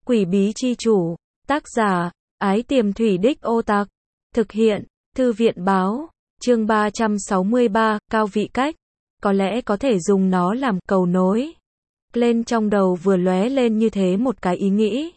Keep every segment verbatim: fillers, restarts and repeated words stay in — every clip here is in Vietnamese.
Quỷ bí chi chủ, tác giả, Ái Tiềm Thủy Đích Ô Tạc, thực hiện, Thư viện báo, chương ba trăm sáu mươi ba, cao vị cách, có lẽ có thể dùng nó làm cầu nối. Lên trong đầu vừa lóe lên như thế một cái ý nghĩ.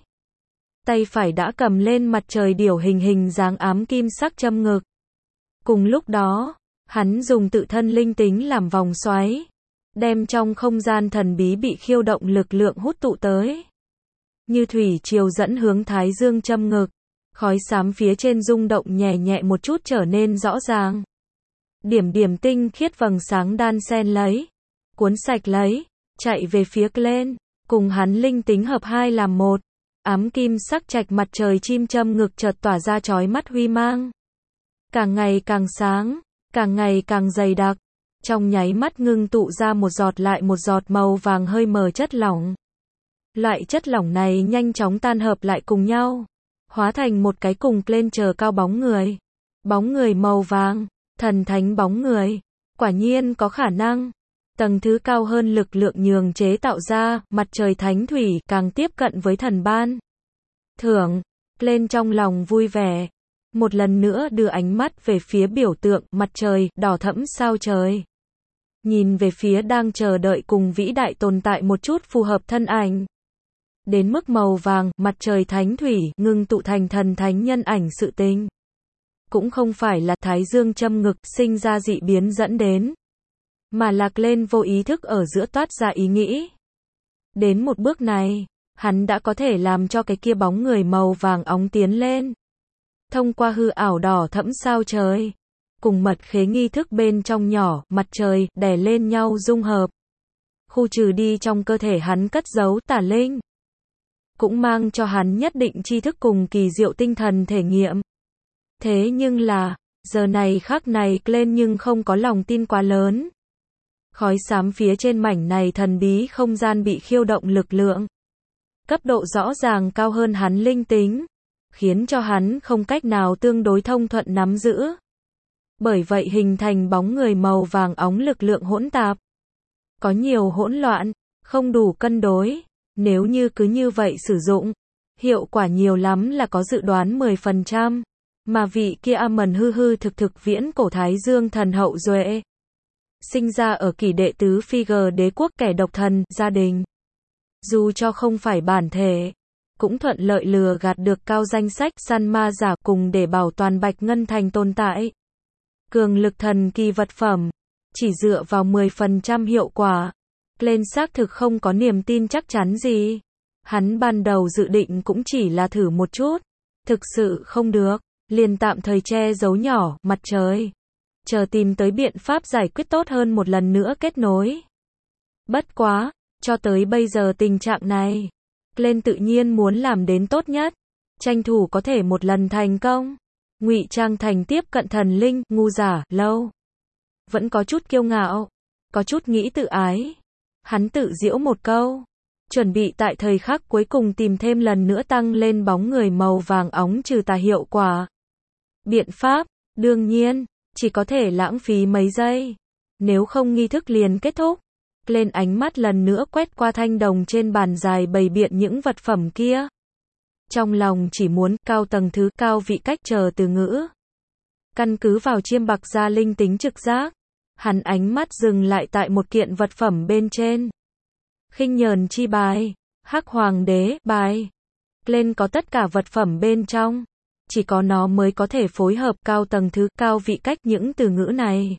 Tay phải đã cầm lên mặt trời điểu hình hình dáng ám kim sắc châm ngực. Cùng lúc đó, hắn dùng tự thân linh tính làm vòng xoáy, đem trong không gian thần bí bị khiêu động lực lượng hút tụ tới. Như thủy triều dẫn hướng thái dương châm ngực, khói xám phía trên rung động nhẹ nhẹ một chút trở nên rõ ràng. Điểm điểm tinh khiết vầng sáng đan xen lấy, cuốn sạch lấy, chạy về phía Glenn, cùng hắn linh tính hợp hai làm một. Ám kim sắc trạch mặt trời chim châm ngực chợt tỏa ra chói mắt huy mang. Càng ngày càng sáng, càng ngày càng dày đặc, trong nháy mắt ngưng tụ ra một giọt lại một giọt màu vàng hơi mờ chất lỏng. Loại chất lỏng này nhanh chóng tan hợp lại cùng nhau, hóa thành một cái cùng lên chờ cao bóng người. Bóng người màu vàng, thần thánh bóng người, quả nhiên có khả năng. Tầng thứ cao hơn lực lượng nhường chế tạo ra, mặt trời thánh thủy càng tiếp cận với thần ban. Thưởng, lên trong lòng vui vẻ. Một lần nữa đưa ánh mắt về phía biểu tượng mặt trời đỏ thẫm sao trời. Nhìn về phía đang chờ đợi cùng vĩ đại tồn tại một chút phù hợp thân ảnh. Đến mức màu vàng, mặt trời thánh thủy, ngưng tụ thành thần thánh nhân ảnh sự tình. Cũng không phải là thái dương châm ngực sinh ra dị biến dẫn đến, mà lạc lên vô ý thức ở giữa toát ra ý nghĩ. Đến một bước này, hắn đã có thể làm cho cái kia bóng người màu vàng óng tiến lên. Thông qua hư ảo đỏ thẫm sao trời, cùng mật khế nghi thức bên trong nhỏ, mặt trời, đè lên nhau dung hợp. Khu trừ đi trong cơ thể hắn cất giấu tà linh. Cũng mang cho hắn nhất định tri thức cùng kỳ diệu tinh thần thể nghiệm. Thế nhưng là, giờ này khắc này Glenn nhưng không có lòng tin quá lớn. Khói xám phía trên mảnh này thần bí không gian bị khiêu động lực lượng. Cấp độ rõ ràng cao hơn hắn linh tính, khiến cho hắn không cách nào tương đối thông thuận nắm giữ. Bởi vậy hình thành bóng người màu vàng óng lực lượng hỗn tạp. Có nhiều hỗn loạn, không đủ cân đối. Nếu như cứ như vậy sử dụng, hiệu quả nhiều lắm là có dự đoán mười phần trăm. Mà vị kia Amon hư hư thực thực viễn cổ thái dương thần hậu duệ. Sinh ra ở kỷ đệ tứ phi gờ đế quốc kẻ độc thần, gia đình. Dù cho không phải bản thể, cũng thuận lợi lừa gạt được cao danh sách săn ma giả cùng để bảo toàn Bạch Ngân Thành tồn tại. Cường lực thần kỳ vật phẩm, chỉ dựa vào mười phần trăm hiệu quả. Glenn xác thực không có niềm tin chắc chắn gì. Hắn ban đầu dự định cũng chỉ là thử một chút. Thực sự không được, liền tạm thời che giấu nhỏ, mặt trời. Chờ tìm tới biện pháp giải quyết tốt hơn một lần nữa kết nối. Bất quá, cho tới bây giờ tình trạng này, Glenn tự nhiên muốn làm đến tốt nhất, tranh thủ có thể một lần thành công. Ngụy trang thành tiếp cận thần linh, ngu giả, lâu. Vẫn có chút kiêu ngạo, có chút nghĩ tự ái. Hắn tự giễu một câu, chuẩn bị tại thời khắc cuối cùng tìm thêm lần nữa tăng lên bóng người màu vàng óng trừ tà hiệu quả. Biện pháp, đương nhiên, chỉ có thể lãng phí mấy giây. Nếu không nghi thức liền kết thúc. Lên ánh mắt lần nữa quét qua thanh đồng trên bàn dài bày biện những vật phẩm kia. Trong lòng chỉ muốn cao tầng thứ cao vị cách chờ từ ngữ. Căn cứ vào chiêm bạc gia linh tính trực giác. Hắn ánh mắt dừng lại tại một kiện vật phẩm bên trên. Khinh nhờn chi bài, hắc hoàng đế bài. Lên có tất cả vật phẩm bên trong. Chỉ có nó mới có thể phối hợp cao tầng thứ cao vị cách những từ ngữ này.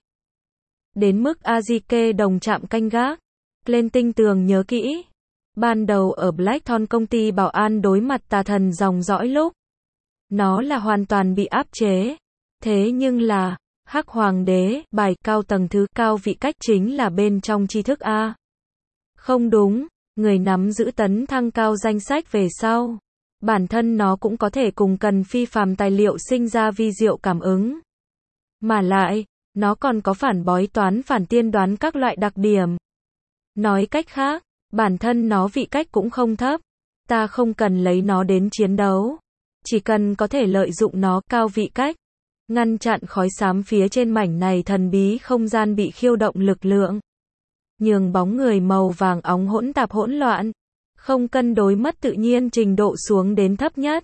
Đến mức Azike đồng chạm canh gác. Lên tinh tường nhớ kỹ. Ban đầu ở Blackthorn công ty bảo an đối mặt tà thần dòng dõi lúc. Nó là hoàn toàn bị áp chế. Thế nhưng là, hắc hoàng đế, bài cao tầng thứ cao vị cách chính là bên trong tri thức A. Không đúng, người nắm giữ tấn thăng cao danh sách về sau. Bản thân nó cũng có thể cùng cần phi phàm tài liệu sinh ra vi diệu cảm ứng. Mà lại, nó còn có phản bói toán phản tiên đoán các loại đặc điểm. Nói cách khác, bản thân nó vị cách cũng không thấp. Ta không cần lấy nó đến chiến đấu. Chỉ cần có thể lợi dụng nó cao vị cách. Ngăn chặn khói xám phía trên mảnh này thần bí không gian bị khiêu động lực lượng. Nhường bóng người màu vàng óng hỗn tạp hỗn loạn. Không cân đối mất tự nhiên trình độ xuống đến thấp nhất.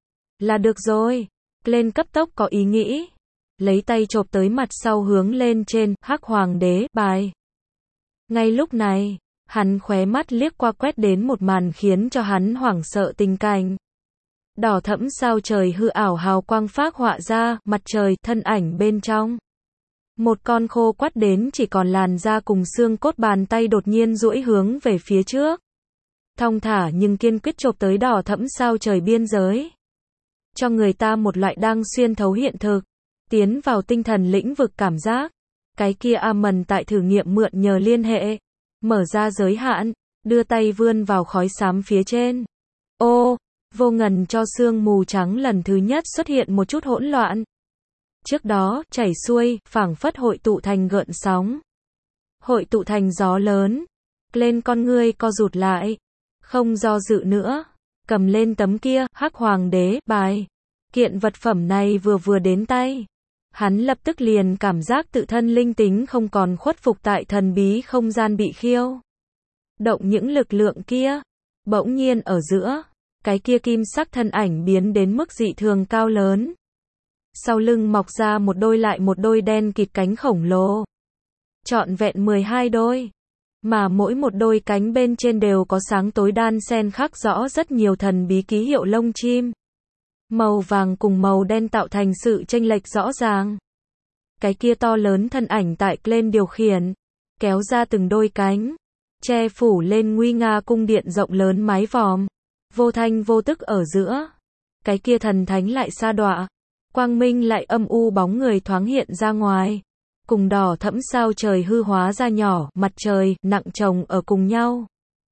Là được rồi. Lên cấp tốc có ý nghĩ. Lấy tay chộp tới mặt sau hướng lên trên, Hắc Hoàng đế, bài. Ngay lúc này, hắn khóe mắt liếc qua quét đến một màn khiến cho hắn hoảng sợ tình cảnh. Đỏ thẫm sao trời hư ảo hào quang phác họa ra, mặt trời, thân ảnh bên trong. Một con khô quắt đến chỉ còn làn da cùng xương cốt bàn tay đột nhiên duỗi hướng về phía trước. Thong thả nhưng kiên quyết chộp tới đỏ thẫm sao trời biên giới. Cho người ta một loại đang xuyên thấu hiện thực, tiến vào tinh thần lĩnh vực cảm giác. Cái kia Amon tại thử nghiệm mượn nhờ liên hệ, mở ra giới hạn, đưa tay vươn vào khói xám phía trên. Ô, vô ngần cho sương mù trắng lần thứ nhất xuất hiện một chút hỗn loạn. Trước đó, chảy xuôi, phảng phất hội tụ thành gợn sóng. Hội tụ thành gió lớn. Lên con ngươi co rụt lại. Không do dự nữa. Cầm lên tấm kia, Hắc Hoàng đế, bài. Kiện vật phẩm này vừa vừa đến tay. Hắn lập tức liền cảm giác tự thân linh tính không còn khuất phục tại thần bí không gian bị khiêu động những lực lượng kia. Bỗng nhiên ở giữa, cái kia kim sắc thân ảnh biến đến mức dị thường cao lớn. Sau lưng mọc ra một đôi lại một đôi đen kịt cánh khổng lồ. Trọn vẹn mười hai đôi. Mà mỗi một đôi cánh bên trên đều có sáng tối đan xen khắc rõ rất nhiều thần bí ký hiệu lông chim. Màu vàng cùng màu đen tạo thành sự chênh lệch rõ ràng. Cái kia to lớn thân ảnh tại lên điều khiển, kéo ra từng đôi cánh, che phủ lên nguy nga cung điện rộng lớn mái vòm, vô thanh vô tức ở giữa. Cái kia thần thánh lại sa đọa, quang minh lại âm u bóng người thoáng hiện ra ngoài, cùng đỏ thẫm sao trời hư hóa ra nhỏ, mặt trời, nặng chồng ở cùng nhau.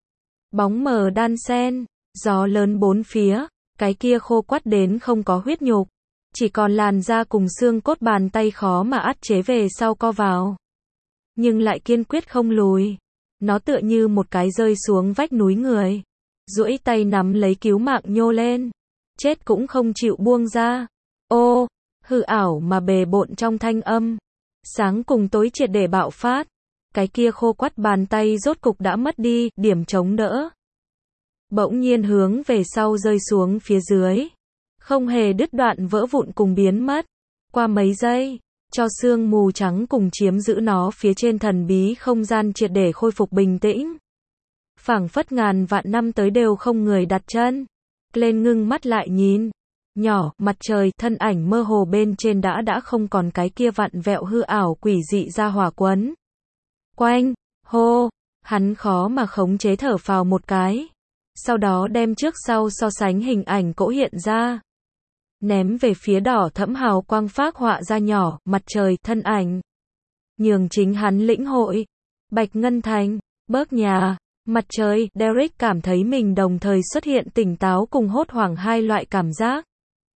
Bóng mờ đan xen, gió lớn bốn phía. Cái kia khô quắt đến không có huyết nhục, chỉ còn làn da cùng xương cốt bàn tay khó mà át chế về sau co vào. Nhưng lại kiên quyết không lùi. Nó tựa như một cái rơi xuống vách núi người. Duỗi tay nắm lấy cứu mạng nhô lên. Chết cũng không chịu buông ra. Ô, hư ảo mà bề bộn trong thanh âm. Sáng cùng tối triệt để bạo phát. Cái kia khô quắt bàn tay rốt cục đã mất đi, điểm chống đỡ. Bỗng nhiên hướng về sau rơi xuống phía dưới. Không hề đứt đoạn vỡ vụn cùng biến mất. Qua mấy giây, cho sương mù trắng cùng chiếm giữ nó phía trên thần bí không gian triệt để khôi phục bình tĩnh. Phảng phất ngàn vạn năm tới đều không người đặt chân. Lên ngưng mắt lại nhìn. Nhỏ, mặt trời, thân ảnh mơ hồ bên trên đã đã không còn cái kia vặn vẹo hư ảo quỷ dị ra hỏa quấn. Quanh, hô, hắn khó mà khống chế thở phào một cái. Sau đó đem trước sau so sánh hình ảnh cỗ hiện ra. Ném về phía đỏ thẫm hào quang phác họa ra nhỏ, mặt trời, thân ảnh. Nhường chính hắn lĩnh hội. Bạch Ngân Thành, Bớt Nhà, mặt trời, Derek cảm thấy mình đồng thời xuất hiện tỉnh táo cùng hốt hoảng hai loại cảm giác.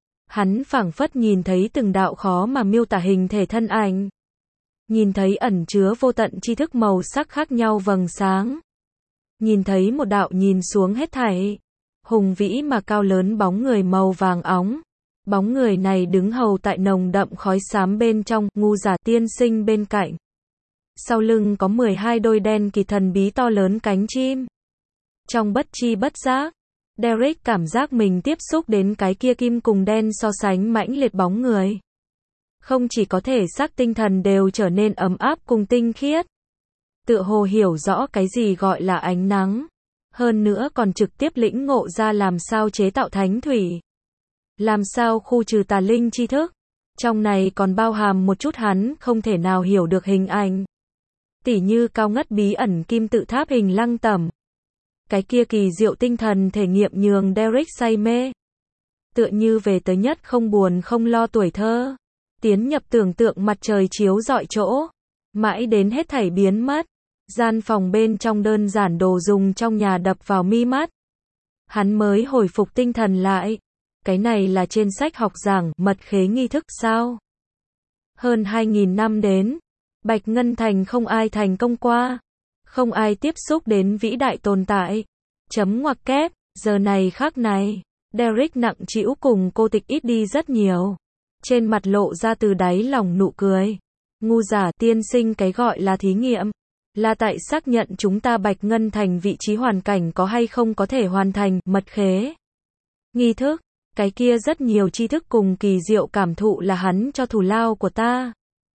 Hắn phảng phất nhìn thấy từng đạo khó mà miêu tả hình thể thân ảnh. Nhìn thấy ẩn chứa vô tận tri thức màu sắc khác nhau vầng sáng. Nhìn thấy một đạo nhìn xuống hết thảy. Hùng vĩ mà cao lớn bóng người màu vàng óng. Bóng người này đứng hầu tại nồng đậm khói xám bên trong, ngu giả tiên sinh bên cạnh. Sau lưng có mười hai đôi đen kỳ thần bí to lớn cánh chim. Trong bất chi bất giác, Derek cảm giác mình tiếp xúc đến cái kia kim cùng đen so sánh mãnh liệt bóng người. Không chỉ có thể xác tinh thần đều trở nên ấm áp cùng tinh khiết. Tựa hồ hiểu rõ cái gì gọi là ánh nắng. Hơn nữa còn trực tiếp lĩnh ngộ ra làm sao chế tạo thánh thủy. Làm sao khu trừ tà linh tri thức. Trong này còn bao hàm một chút hắn không thể nào hiểu được hình ảnh. Tỉ như cao ngất bí ẩn kim tự tháp hình lăng tẩm. Cái kia kỳ diệu tinh thần thể nghiệm nhường Derek say mê. Tựa như về tới nhất không buồn không lo tuổi thơ. Tiến nhập tưởng tượng mặt trời chiếu rọi chỗ. Mãi đến hết thảy biến mất. Gian phòng bên trong đơn giản đồ dùng trong nhà đập vào mi mắt. Hắn mới hồi phục tinh thần lại. Cái này là trên sách học giảng mật khế nghi thức sao? Hơn hai nghìn năm đến, Bạch Ngân Thành không ai thành công qua. Không ai tiếp xúc đến vĩ đại tồn tại. Chấm ngoặc kép, giờ này khác này, Derek nặng trĩu cùng cô tịch ít đi rất nhiều. Trên mặt lộ ra từ đáy lòng nụ cười. Ngu giả tiên sinh cái gọi là thí nghiệm. là tại xác nhận chúng ta Bạch Ngân Thành vị trí hoàn cảnh có hay không có thể hoàn thành, mật khế. Nghi thức, cái kia rất nhiều tri thức cùng kỳ diệu cảm thụ là hắn cho thù lao của ta.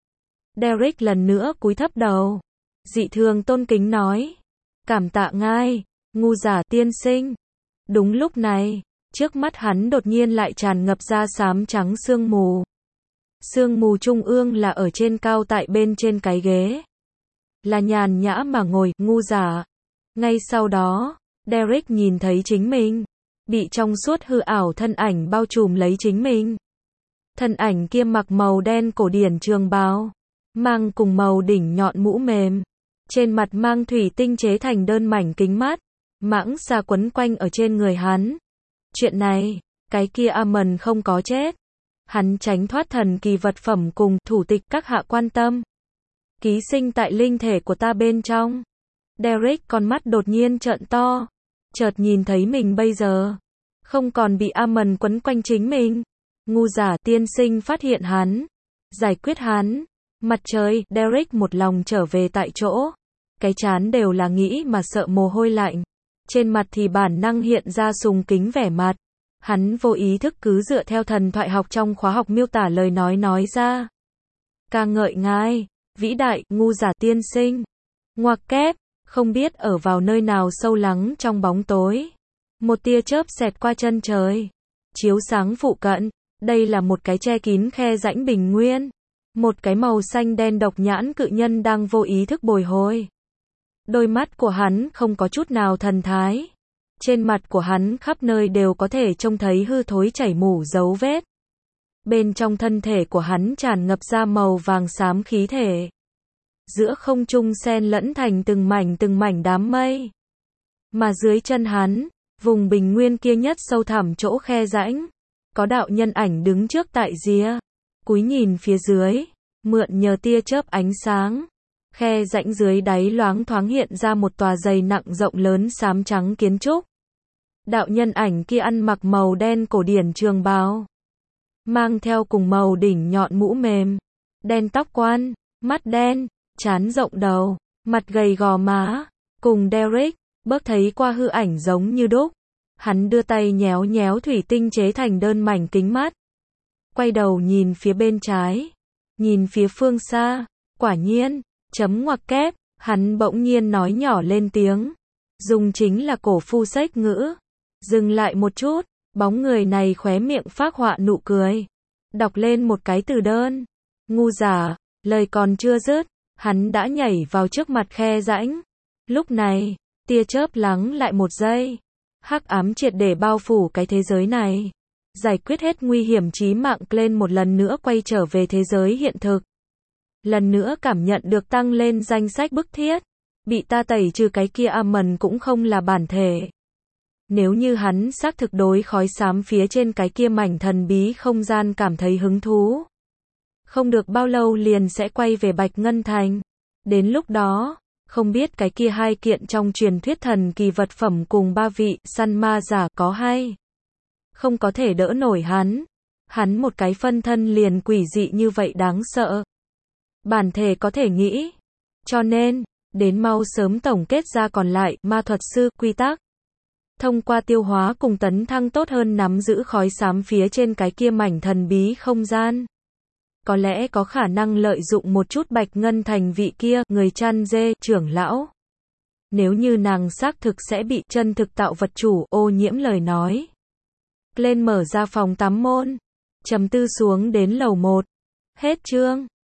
Derek lần nữa cúi thấp đầu. Dị thường tôn kính nói. Cảm tạ ngài, ngu giả tiên sinh. Đúng lúc này, trước mắt hắn đột nhiên lại tràn ngập ra xám trắng sương mù. Sương mù trung ương là ở trên cao tại bên trên cái ghế. Là nhàn nhã mà ngồi, ngu giả. Ngay sau đó, Derek nhìn thấy chính mình. Bị trong suốt hư ảo thân ảnh bao trùm lấy chính mình. Thân ảnh kia mặc màu đen cổ điển trường bào. Mang cùng màu đỉnh nhọn mũ mềm. Trên mặt mang thủy tinh chế thành đơn mảnh kính mát. Mãng xà quấn quanh ở trên người hắn. Chuyện này, cái kia Amon không có chết. Hắn tránh thoát thần kỳ vật phẩm cùng thủ tịch các hạ quan tâm. Ký sinh tại linh thể của ta bên trong. Derek con mắt đột nhiên trợn to. Chợt nhìn thấy mình bây giờ. Không còn bị Amon quấn quanh chính mình. Ngu giả tiên sinh phát hiện hắn. Giải quyết hắn. Mặt trời, Derek một lòng trở về tại chỗ. Cái trán đều là nghĩ mà sợ mồ hôi lạnh. Trên mặt thì bản năng hiện ra sùng kính vẻ mặt. Hắn vô ý thức cứ dựa theo thần thoại học trong khóa học miêu tả lời nói nói ra. Ca ngợi ngài, vĩ đại, ngu giả tiên sinh. Ngoặc kép, không biết ở vào nơi nào sâu lắng trong bóng tối. Một tia chớp xẹt qua chân trời. Chiếu sáng phụ cận, đây là một cái che kín khe rãnh bình nguyên. Một cái màu xanh đen độc nhãn cự nhân đang vô ý thức bồi hồi. Đôi mắt của hắn không có chút nào thần thái. Trên mặt của hắn khắp nơi đều có thể trông thấy hư thối chảy mủ dấu vết. Bên trong thân thể của hắn tràn ngập ra màu vàng xám khí thể. Giữa không trung xen lẫn thành từng mảnh từng mảnh đám mây. Mà dưới chân hắn, vùng bình nguyên kia nhất sâu thẳm chỗ khe rãnh. Có đạo nhân ảnh đứng trước tại rìa. Cúi nhìn phía dưới, mượn nhờ tia chớp ánh sáng. Khe rãnh dưới đáy loáng thoáng hiện ra một tòa dày nặng rộng lớn xám trắng kiến trúc. Đạo nhân ảnh kia ăn mặc màu đen cổ điển trường bào. Mang theo cùng màu đỉnh nhọn mũ mềm. Đen tóc quan, mắt đen, trán rộng đầu, mặt gầy gò má. Cùng Derek, bớt thấy qua hư ảnh giống như đúc. Hắn đưa tay nhéo nhéo thủy tinh chế thành đơn mảnh kính mắt. Quay đầu nhìn phía bên trái. Nhìn phía phương xa. Quả nhiên, chấm ngoặc kép, hắn bỗng nhiên nói nhỏ lên tiếng. Dùng chính là cổ phu sách ngữ. Dừng lại một chút, bóng người này khóe miệng phác họa nụ cười. Đọc lên một cái từ đơn. Ngu giả, lời còn chưa dứt, hắn đã nhảy vào trước mặt khe rãnh. Lúc này, tia chớp lắng lại một giây. Hắc ám triệt để bao phủ cái thế giới này. Giải quyết hết nguy hiểm chí mạng lên một lần nữa quay trở về thế giới hiện thực. Lần nữa cảm nhận được tăng lên danh sách bức thiết. Bị ta tẩy trừ cái kia Amon cũng không là bản thể. Nếu như hắn xác thực đối khói xám phía trên cái kia mảnh thần bí không gian cảm thấy hứng thú. Không được bao lâu liền sẽ quay về Bạch Ngân Thành. Đến lúc đó, không biết cái kia hai kiện trong truyền thuyết thần kỳ vật phẩm cùng ba vị săn ma giả có hay không có thể đỡ nổi hắn. Hắn một cái phân thân liền quỷ dị như vậy đáng sợ. Bản thể có thể nghĩ. Cho nên, đến mau sớm tổng kết ra còn lại ma thuật sư quy tắc. Thông qua tiêu hóa cùng tấn thăng tốt hơn nắm giữ khói xám phía trên cái kia mảnh thần bí không gian. Có lẽ có khả năng lợi dụng một chút Bạch Ngân Thành vị kia, người chăn dê, trưởng lão. Nếu như nàng xác thực sẽ bị chân thực tạo vật chủ ô nhiễm lời nói. Lên mở ra phòng tắm môn. Chấm tư xuống đến lầu một. Hết chương.